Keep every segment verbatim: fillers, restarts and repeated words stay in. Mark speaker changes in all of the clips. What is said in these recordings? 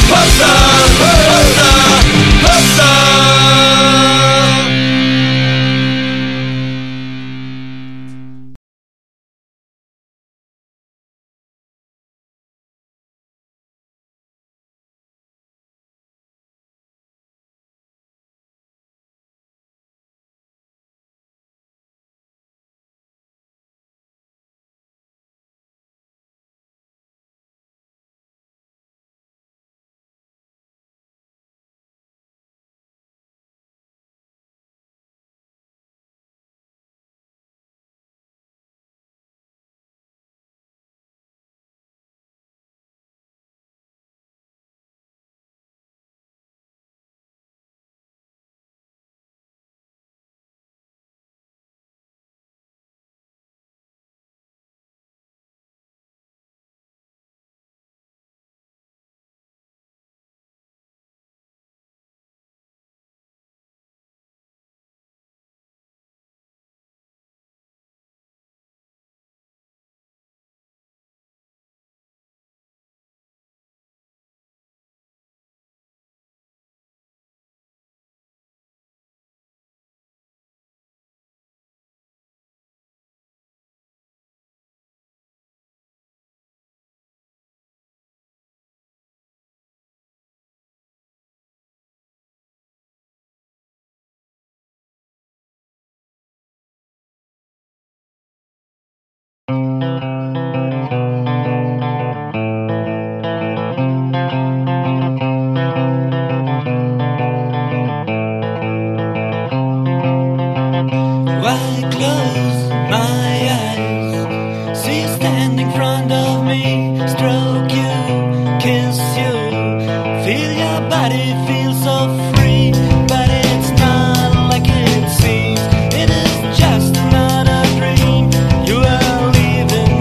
Speaker 1: It is just another dream. You are leaving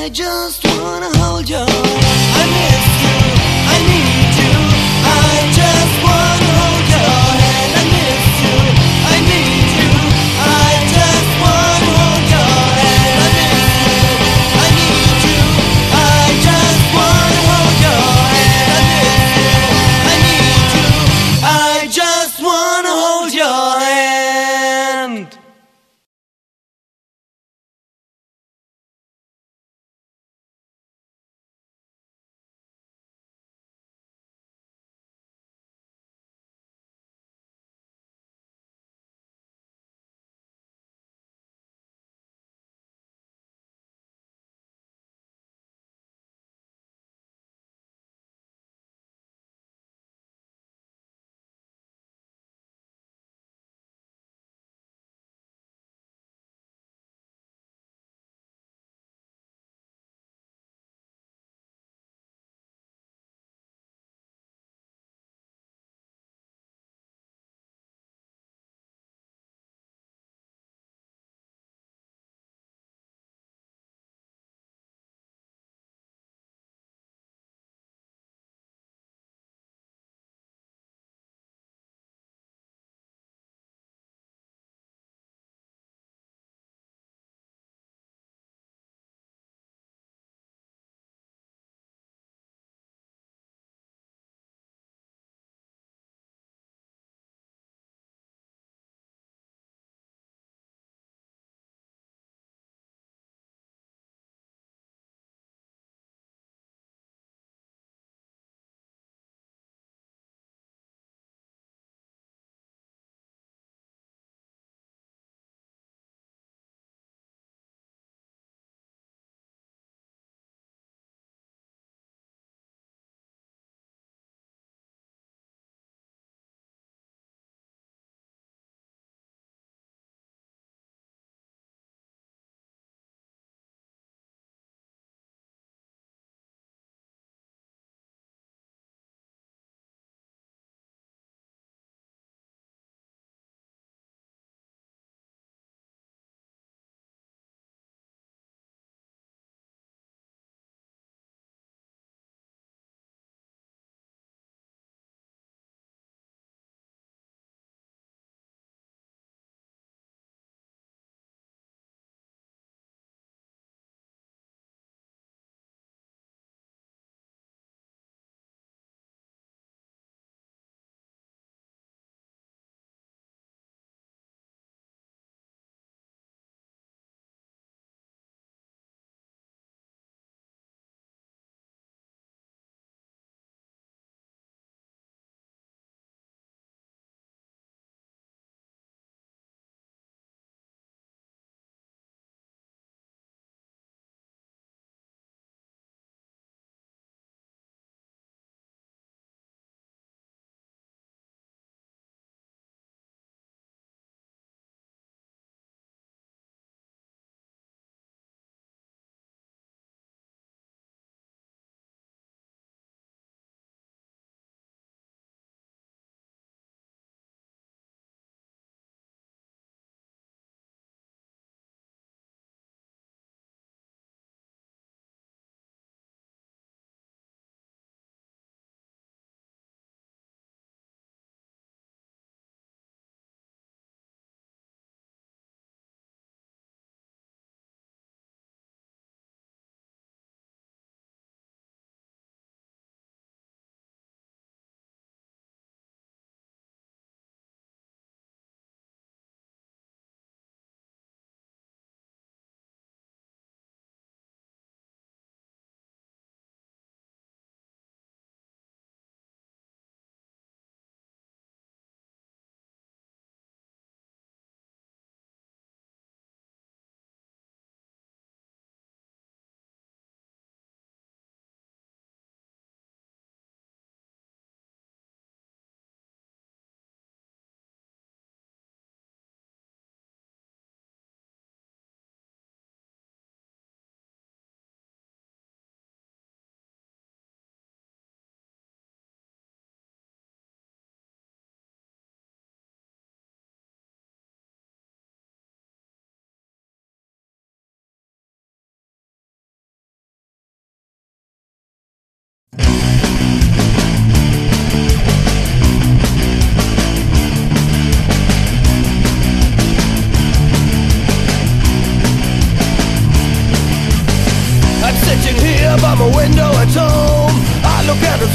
Speaker 1: I just wanna hold your hand. I miss you, I need you. I just wanna hold your hand. I miss you, I need you. I just wanna hold your hand. I miss you, I need you. I just wanna hold your hand. I miss you, I need you. I just wanna hold your hand.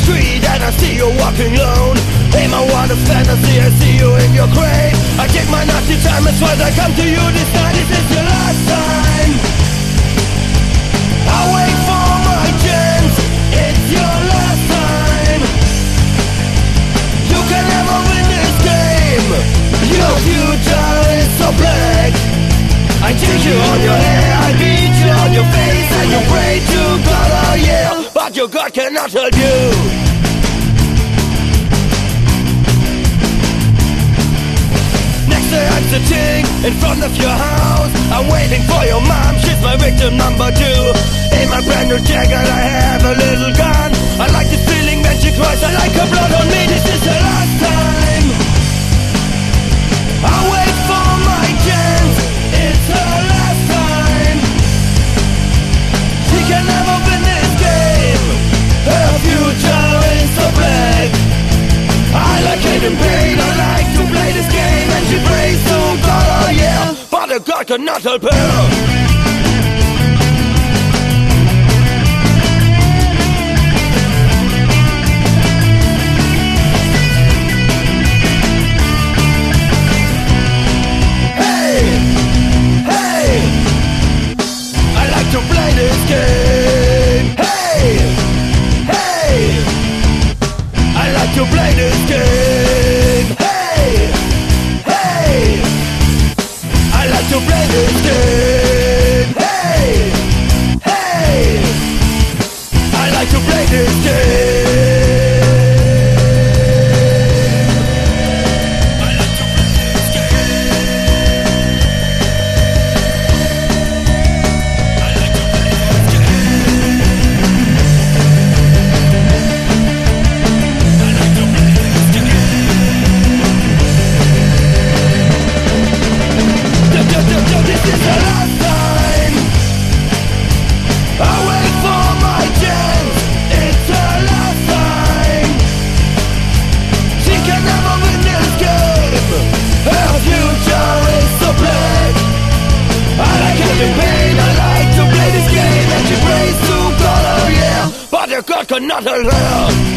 Speaker 1: street and I see you walking alone. In my wildest fantasy I see you in your grave. I take my Nazi time as far as I come to you this night. This is your last time. I wait for my chance. It's your last time. You can never win this game. Your future is so black. I take you on your hair, I beat you on your face, and you pray to God, oh yeah, but your God cannot help you. Next day I'm sitting in front of your house, I'm waiting for your mom, she's my victim number two. In my brand new jacket I have a little gun. I like this feeling when she cries, I like her blood on me, this is the last time. I wait for my chance, it's her last time. She can never win this game. Her future is so black. I like it in pain, I like to play this game. And she prays to God, oh yeah, but a God cannot help her. To play this game. Hey, hey, I like to play this game. Hey, hey, I like to play this game. Hey, hey, I like to play this game. God cannot help her.